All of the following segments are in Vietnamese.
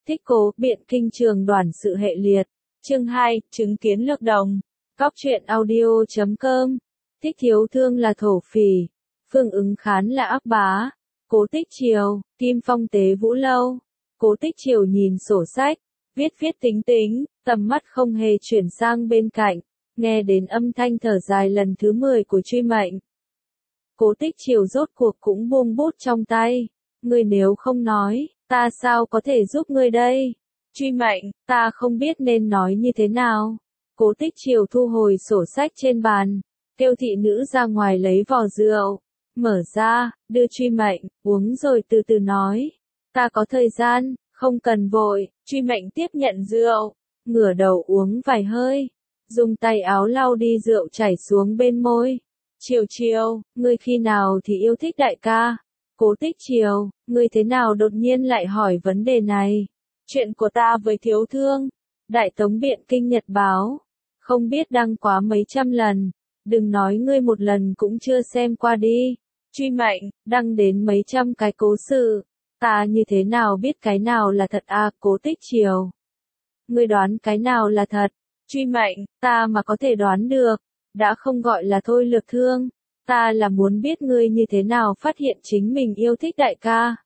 Thích Cố Biện Kinh Trường Đoàn Sự Hệ Liệt. Chương 2, Chứng Kiến Lược Đồng. Cóc truyện audio.com. Thích Thiếu Thương là thổ phỉ. Phương Ứng Khán là ác bá. Cố Tích Triều, Kim Phong Tế Vũ Lâu. Cố Tích Triều nhìn sổ sách, viết tính tính, tầm mắt không hề chuyển sang bên cạnh, nghe đến âm thanh thở dài lần thứ 10 của Truy Mệnh. Cố Tích Triều rốt cuộc cũng buông bút trong tay. Ngươi nếu không nói, ta sao có thể giúp ngươi đây? Truy Mệnh, ta không biết nên nói như thế nào. Cố Tích Triều thu hồi sổ sách trên bàn, kêu thị nữ ra ngoài lấy vò rượu, mở ra, đưa Truy Mệnh, uống rồi từ từ nói. Ta có thời gian, không cần vội. Truy Mệnh tiếp nhận rượu, ngửa đầu uống vài hơi, dùng tay áo lau đi rượu chảy xuống bên môi. Triều, ngươi khi nào thì yêu thích đại ca? Cố Tích Triều, ngươi thế nào đột nhiên lại hỏi vấn đề này? Chuyện của ta với Thiếu Thương. Đại Tống Biện Kinh Nhật Báo. Không biết đăng quá mấy trăm lần. Đừng nói ngươi một lần cũng chưa xem qua đi. Truy Mệnh, đăng đến mấy trăm cái cố sự. Ta như thế nào biết cái nào là thật à? Cố Tích Triều. Ngươi đoán cái nào là thật? Truy Mệnh, ta mà có thể đoán được, đã không gọi là thôi lược thương. Ta là muốn biết ngươi như thế nào phát hiện chính mình yêu thích đại ca.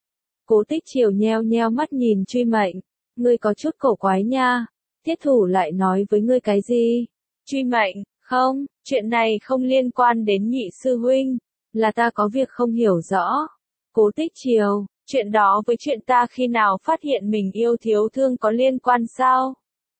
Cố Tích Triều nheo nheo mắt nhìn Truy Mệnh. Ngươi có chút cổ quái nha. Thiết thủ lại nói với ngươi cái gì? Truy Mệnh, không, chuyện này không liên quan đến nhị sư huynh, là ta có việc không hiểu rõ. Cố Tích Triều, chuyện đó với chuyện ta khi nào phát hiện mình yêu Thiếu Thương có liên quan sao?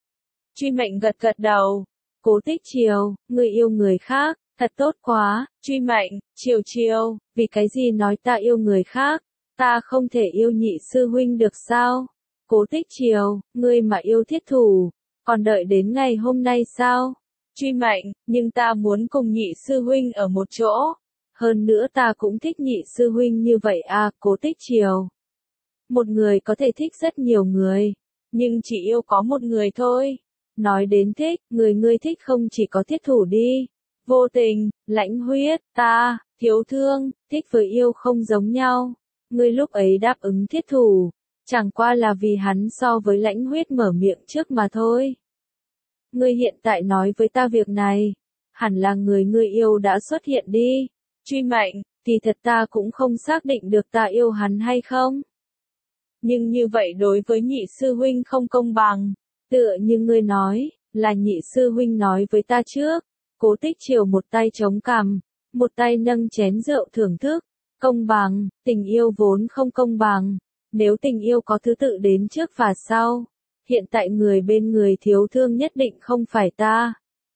Truy Mệnh gật đầu. Cố Tích Triều, ngươi yêu người khác, thật tốt quá. Truy Mệnh, Triều, vì cái gì nói ta yêu người khác? Ta không thể yêu nhị sư huynh được sao? Cố Tích Triều, ngươi mà yêu Thiết thủ, còn đợi đến ngày hôm nay sao? Truy Mệnh, nhưng ta muốn cùng nhị sư huynh ở một chỗ. Hơn nữa ta cũng thích nhị sư huynh như vậy à? Cố Tích Triều. Một người có thể thích rất nhiều người, nhưng chỉ yêu có một người thôi. Nói đến thích, người ngươi thích không chỉ có Thiết thủ đi. Vô Tình, Lãnh Huyết, ta, Thiếu Thương, thích với yêu không giống nhau. Ngươi lúc ấy đáp ứng Thiết thủ, chẳng qua là vì hắn so với Lãnh Huyết mở miệng trước mà thôi. Ngươi hiện tại nói với ta việc này, hẳn là người ngươi yêu đã xuất hiện đi. Truy Mệnh, thì thật ta cũng không xác định được ta yêu hắn hay không. Nhưng như vậy đối với nhị sư huynh không công bằng. Tựa như ngươi nói, là nhị sư huynh nói với ta trước. Cố Tích Triều một tay chống cằm, một tay nâng chén rượu thưởng thức. Công bằng, tình yêu vốn không công bằng. Nếu tình yêu có thứ tự đến trước và sau, hiện tại người bên người Thiếu Thương nhất định không phải ta.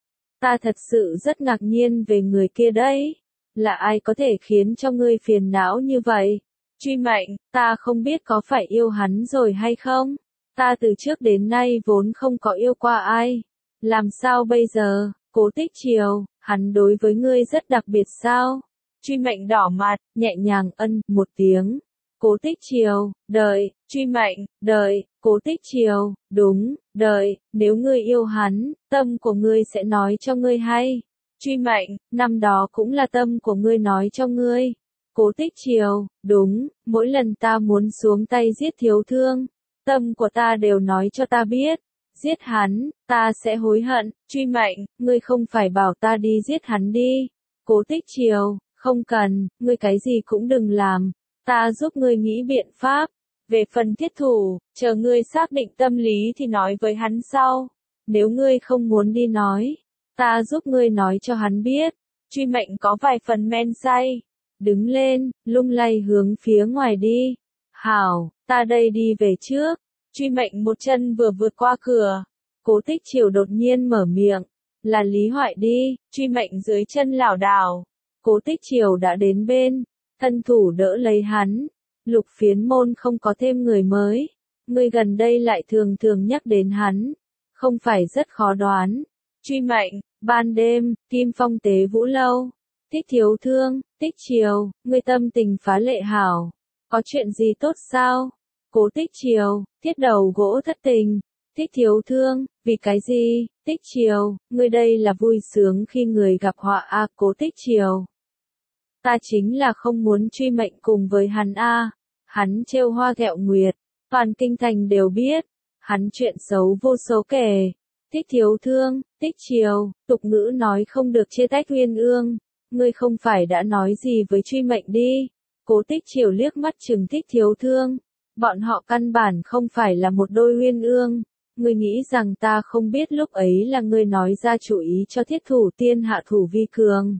Ta thật sự rất ngạc nhiên về người kia đấy. Là ai có thể khiến cho ngươi phiền não như vậy? Truy Mệnh, ta không biết có phải yêu hắn rồi hay không? Ta từ trước đến nay vốn không có yêu qua ai. Làm sao bây giờ? Cố Tích Triều, hắn đối với ngươi rất đặc biệt sao? Truy Mệnh đỏ mặt, nhẹ nhàng một tiếng. Cố Tích Triều, đợi. Truy Mệnh, đợi. Cố Tích Triều, đúng, đợi. Nếu ngươi yêu hắn, tâm của ngươi sẽ nói cho ngươi hay. Truy Mệnh, năm đó cũng là tâm của ngươi nói cho ngươi. Cố Tích Triều, đúng, mỗi lần ta muốn xuống tay giết Thiếu Thương, tâm của ta đều nói cho ta biết. Giết hắn, ta sẽ hối hận. Truy Mệnh, ngươi không phải bảo ta đi giết hắn đi. Cố Tích Triều, không cần, ngươi cái gì cũng đừng làm. Ta giúp ngươi nghĩ biện pháp. Về phần Thiết thủ, chờ ngươi xác định tâm lý thì nói với hắn sau. Nếu ngươi không muốn đi nói, ta giúp ngươi nói cho hắn biết. Truy Mệnh có vài phần men say. Đứng lên, lung lay hướng phía ngoài đi. Hảo, ta đây đi về trước. Truy Mệnh một chân vừa vượt qua cửa. Cố Tích Triều đột nhiên mở miệng. Là Lý Hoại đi. Truy Mệnh dưới chân lảo đảo. Cố Tích Triều đã đến bên. Thân thủ đỡ lấy hắn. Lục Phiến Môn không có thêm người mới. Người gần đây lại thường thường nhắc đến hắn. Không phải rất khó đoán. Truy Mệnh, ban đêm, Kim Phong Tế Vũ Lâu. Thích Thiếu Thương, Tích Triều, ngươi tâm tình phá lệ hảo. Có chuyện gì tốt sao? Cố Tích Triều, thiết đầu gỗ thất tình. Thích Thiếu Thương, vì cái gì? Tích Triều, ngươi đây là vui sướng khi người gặp họa à? Cố Tích Triều. Ta chính là không muốn Truy Mệnh cùng với hắn a. Hắn trêu hoa ghẹo nguyệt. Toàn kinh thành đều biết, hắn chuyện xấu vô số kể. Thích thiếu thương, Tích Triều, tục ngữ nói không được chia tách uyên ương, ngươi không phải đã nói gì với Truy Mệnh đi. Cố Tích Triều liếc mắt trừng Thích thiếu thương, bọn họ căn bản không phải là một đôi uyên ương, ngươi nghĩ rằng ta không biết lúc ấy là ngươi nói ra chủ ý cho Thiết Thủ Tiên hạ thủ vi cường.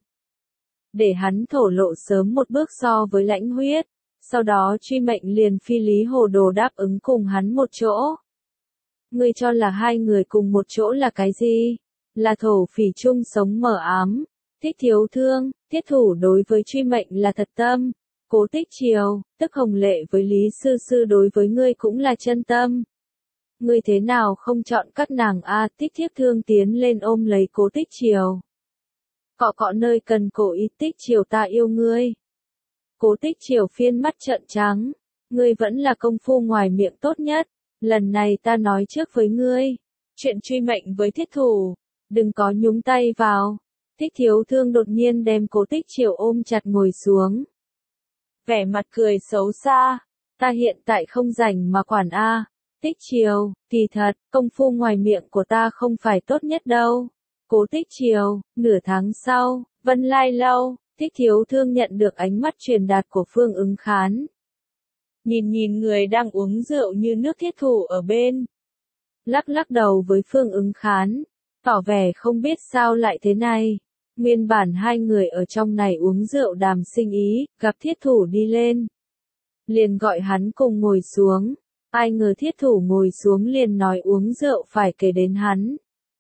Để hắn thổ lộ sớm một bước so với Lãnh Huyết, sau đó Truy Mệnh liền phi lý hồ đồ đáp ứng cùng hắn một chỗ. Ngươi cho là hai người cùng một chỗ là cái gì? Là thổ phỉ chung sống mờ ám. Thích thiếu thương, Thiết Thủ đối với Truy Mệnh là thật tâm. Cố Tích Triều, tức Hồng Lệ với Lý Sư Sư đối với ngươi cũng là chân tâm. Ngươi thế nào không chọn các nàng a? Tích Thiếp Thương tiến lên ôm lấy Cố Tích Triều. Cọ cọ nơi cần cổ ý. Tích Triều, ta yêu ngươi. Cố Tích Triều phiên mắt trợn trắng. Ngươi vẫn là công phu ngoài miệng tốt nhất. Lần này ta nói trước với ngươi. Chuyện Truy Mệnh với Thiết Thủ. Đừng có nhúng tay vào. Thích thiếu thương đột nhiên đem Cố Tích Triều ôm chặt ngồi xuống. Vẻ mặt cười xấu xa. Ta hiện tại không rảnh mà quản a. Tích Triều, kỳ thật, công phu ngoài miệng của ta không phải tốt nhất đâu. Cố Tích Triều, nửa tháng sau, Vân Lai Lâu, Thích thiếu thương nhận được ánh mắt truyền đạt của Phương Ứng Khán. Nhìn người đang uống rượu như nước Thiết Thủ ở bên. Lắc lắc đầu với Phương Ứng Khán, tỏ vẻ không biết sao lại thế này. Nguyên bản hai người ở trong này uống rượu đàm sinh ý, gặp Thiết Thủ đi lên. Liền gọi hắn cùng ngồi xuống. Ai ngờ Thiết Thủ ngồi xuống liền nói uống rượu phải kể đến hắn.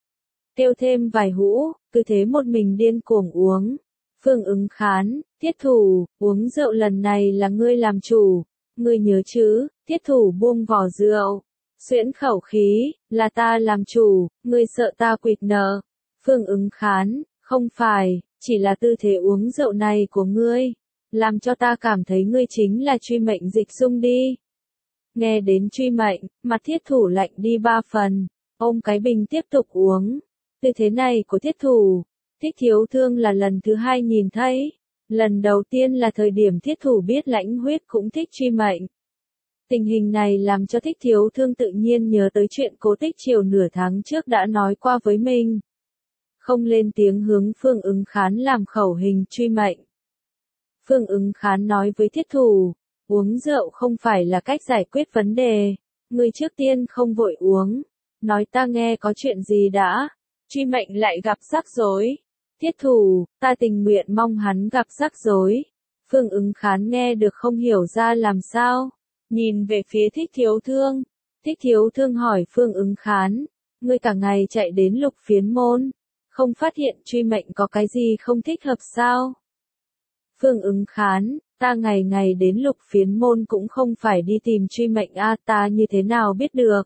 Kêu thêm vài hũ, cứ thế một mình điên cuồng uống. Phương Ứng Khán, Thiết Thủ, uống rượu lần này là ngươi làm chủ. Ngươi nhớ chứ? Thiết Thủ buông vỏ rượu. Xuyễn khẩu khí, là ta làm chủ, ngươi sợ ta quỵt nợ. Phương Ứng Khán, không phải, chỉ là tư thế uống rượu này của ngươi. Làm cho ta cảm thấy ngươi chính là Truy Mệnh dịch dung đi. Nghe đến Truy Mệnh, mặt Thiết Thủ lạnh đi 3 phần, ôm cái bình tiếp tục uống. Tư thế này của Thiết Thủ, Thích thiếu thương là lần thứ hai nhìn thấy. Lần đầu tiên là thời điểm Thiết Thủ biết Lãnh Huyết cũng thích Truy Mệnh. Tình hình này làm cho Thích thiếu thương tự nhiên nhớ tới chuyện Cố Tích Triều nửa tháng trước đã nói qua với mình. Không lên tiếng hướng Phương Ứng Khán làm khẩu hình Truy Mệnh. Phương Ứng Khán nói với Thiết Thủ, uống rượu không phải là cách giải quyết vấn đề. Ngươi trước tiên không vội uống. Nói ta nghe có chuyện gì đã. Truy Mệnh lại gặp rắc rối. Thiết Thủ, ta tình nguyện mong hắn gặp rắc rối. Phương Ứng Khán nghe được không hiểu ra làm sao. Nhìn về phía Thích thiếu thương. Thích thiếu thương hỏi Phương Ứng Khán. Ngươi cả ngày chạy đến Lục Phiến Môn. Không phát hiện Truy Mệnh có cái gì không thích hợp sao? Phương Ứng Khán, ta ngày ngày đến Lục Phiến Môn cũng không phải đi tìm Truy Mệnh a, ta như thế nào biết được?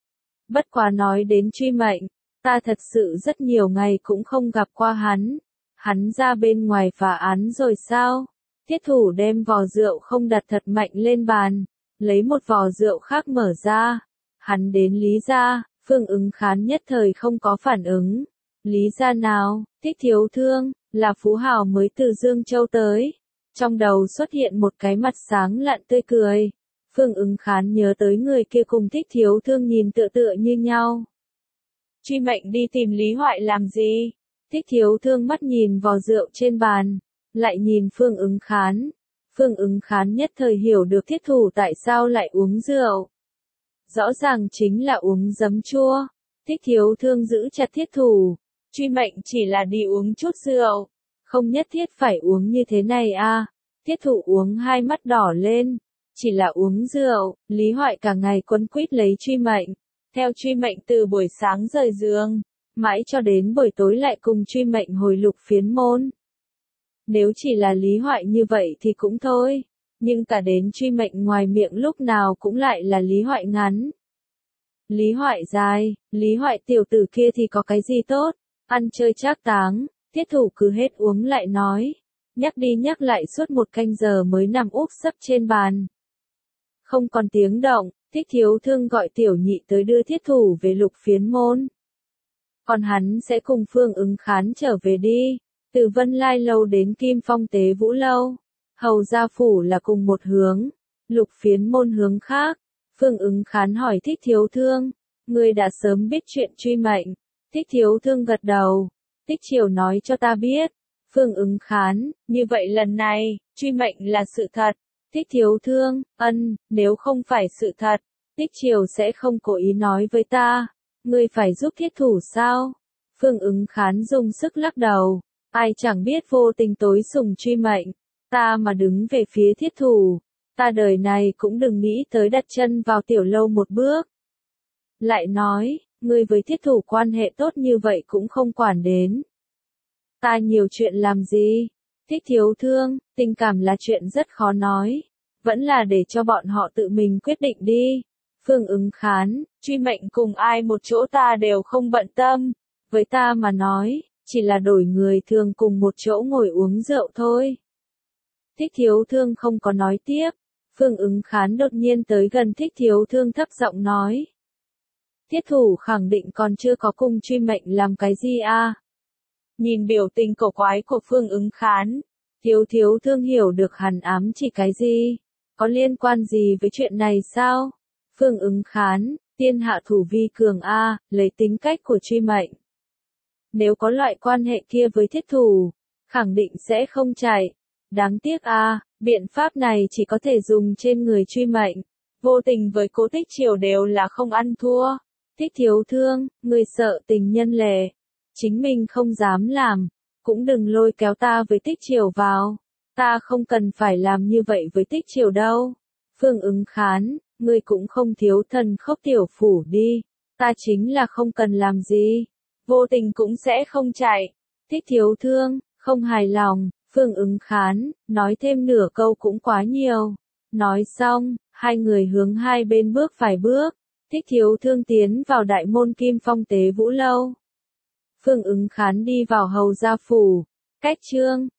Bất quá nói đến Truy Mệnh, ta thật sự rất nhiều ngày cũng không gặp qua hắn. Hắn ra bên ngoài phá án rồi sao? Thiết Thủ đem vò rượu không đặt thật mạnh lên bàn, lấy một vò rượu khác mở ra. Hắn đến Lý gia, Phương Ứng Khán nhất thời không có phản ứng. Lý gia nào? Thích thiếu thương, là phú hào mới từ Dương Châu tới. Trong đầu xuất hiện một cái mặt sáng lạn tươi cười. Phương Ứng Khán nhớ tới người kia cùng Thích thiếu thương nhìn tựa tựa như nhau. Truy Mệnh đi tìm Lý Hoại làm gì? Thích thiếu thương mắt nhìn vò rượu trên bàn, lại nhìn Phương Ứng Khán. Phương Ứng Khán nhất thời hiểu được Thiết Thủ tại sao lại uống rượu. Rõ ràng chính là uống giấm chua. Thích thiếu thương giữ chặt Thiết Thủ. Truy Mệnh chỉ là đi uống chút rượu. Không nhất thiết phải uống như thế này a. Thiết Thủ uống hai mắt đỏ lên. Chỉ là uống rượu, Lý Hoại cả ngày quấn quýt lấy Truy Mệnh. Theo Truy Mệnh từ buổi sáng rời giường, mãi cho đến buổi tối lại cùng Truy Mệnh hồi Lục Phiến Môn. Nếu chỉ là Lý Hoại như vậy thì cũng thôi. Nhưng cả đến Truy Mệnh ngoài miệng lúc nào cũng lại là Lý Hoại ngắn. Lý Hoại dài, Lý Hoại tiểu tử kia thì có cái gì tốt, ăn chơi trác táng. Thiết Thủ cứ hết uống lại nói. Nhắc đi nhắc lại suốt 1 canh giờ mới nằm úp sấp trên bàn. Không còn tiếng động, Thích thiếu thương gọi Tiểu Nhị tới đưa Thiết Thủ về Lục Phiến Môn. Còn hắn sẽ cùng Phương Ứng Khán trở về đi. Từ Vân Lai Lâu đến Kim Phong Tế Vũ Lâu. Hầu gia phủ là cùng một hướng. Lục Phiến Môn hướng khác. Phương Ứng Khán hỏi Thích Thiếu Thương, ngươi đã sớm biết chuyện truy mệnh. Thích Thiếu Thương gật đầu, Thích Triều nói cho ta biết. Phương Ứng Khán, như vậy lần này, truy mệnh là sự thật. Thích Thiếu Thương, nếu không phải sự thật, Thích Triều sẽ không cố ý nói với ta. Ngươi phải giúp thiết thủ sao? Phương Ứng Khán dùng sức lắc đầu, ai chẳng biết vô tình tối sùng truy mệnh, ta mà đứng về phía thiết thủ, ta đời này cũng đừng nghĩ tới đặt chân vào tiểu lâu một bước. Lại nói, ngươi với thiết thủ quan hệ tốt như vậy cũng không quản đến. Ta nhiều chuyện làm gì? Thích Thiếu Thương, tình cảm là chuyện rất khó nói, vẫn là để cho bọn họ tự mình quyết định đi. Phương Ứng Khán, truy mệnh cùng ai một chỗ ta đều không bận tâm, với ta mà nói, chỉ là đổi người thường cùng một chỗ ngồi uống rượu thôi. Thích Thiếu Thương không có nói tiếp, Phương Ứng Khán đột nhiên tới gần Thích Thiếu Thương thấp giọng nói. Thiết thủ khẳng định còn chưa có cùng truy mệnh làm cái gì à? Nhìn biểu tình cổ quái của Phương Ứng Khán, Thiếu Thương hiểu được hắn ám chỉ cái gì, có liên quan gì với chuyện này sao? Phương Ứng Khán, tiên hạ thủ vi cường a, lấy tính cách của truy mệnh. Nếu có loại quan hệ kia với thiết thủ, khẳng định sẽ không chạy. Đáng tiếc a, biện pháp này chỉ có thể dùng trên người truy mệnh. Vô tình với Cố Thích Triều đều là không ăn thua. Thích Thiếu Thương, người sợ tình nhân lệ, chính mình không dám làm, cũng đừng lôi kéo ta với Thích Triều vào. Ta không cần phải làm như vậy với Thích Triều đâu. Phương Ứng Khán, ngươi cũng không thiếu thần khốc tiểu phủ đi, ta chính là không cần làm gì, vô tình cũng sẽ không chạy. Thích Thiếu Thương, không hài lòng, Phương Ứng Khán, nói thêm nửa câu cũng quá nhiều. Nói xong, hai người hướng hai bên bước vài bước, Thích Thiếu Thương tiến vào đại môn Kim Phong Tế Vũ Lâu. Phương Ứng Khán đi vào hầu gia phủ, cách trương,